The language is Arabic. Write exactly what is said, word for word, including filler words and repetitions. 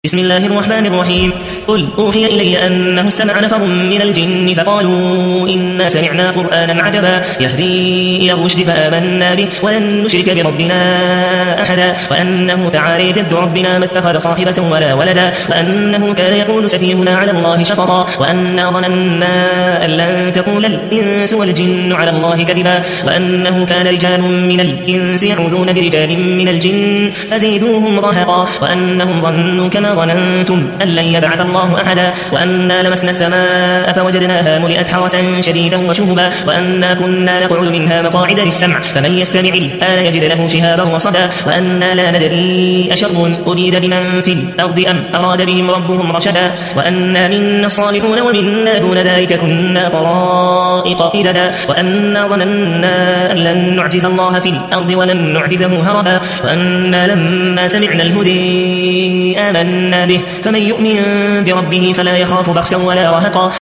بسم الله الرحمن الرحيم. قل أوحي إلي أنه استمع نفر من الجن فقالوا إنا سمعنا قرآنا عجبا يهدي إلى الرشد فآمنا به ولن نشرك بربنا أحدا وأنه تعالى جد ربنا ما اتخذ صاحبة ولا ولدا وأنه كان يقول سفيهنا على الله شططا وأنا ظننا أن لن تقول الإنس والجن على الله كذبا وأنه كان رجال من الإنس يعوذون برجال من الجن فزيدوهم رهقا وأنهم ظنوا كما ظننتم أن لن يبعث الله أحدا وأنا لمسنا السماء فوجدناها ملئت حرسا شديدا وشهبا وأنا كنا نقعد منها مقاعد للسمع فمن يستمع الآن يجد له شهابا رصدا وأنا لا ندري أشر أريد بمن في الأرض أم أراد بهم ربهم رشدا وأنا منا الصالحون ومنا دون ذلك كنا طرائق قددا وأنا ظننا أن لن نعجز الله في الأرض ولن نعجزه هربا وأنا لما سمعنا الهدي آمنا به فمن يؤمن بربه فلا يخاف بخسا ولا رهقا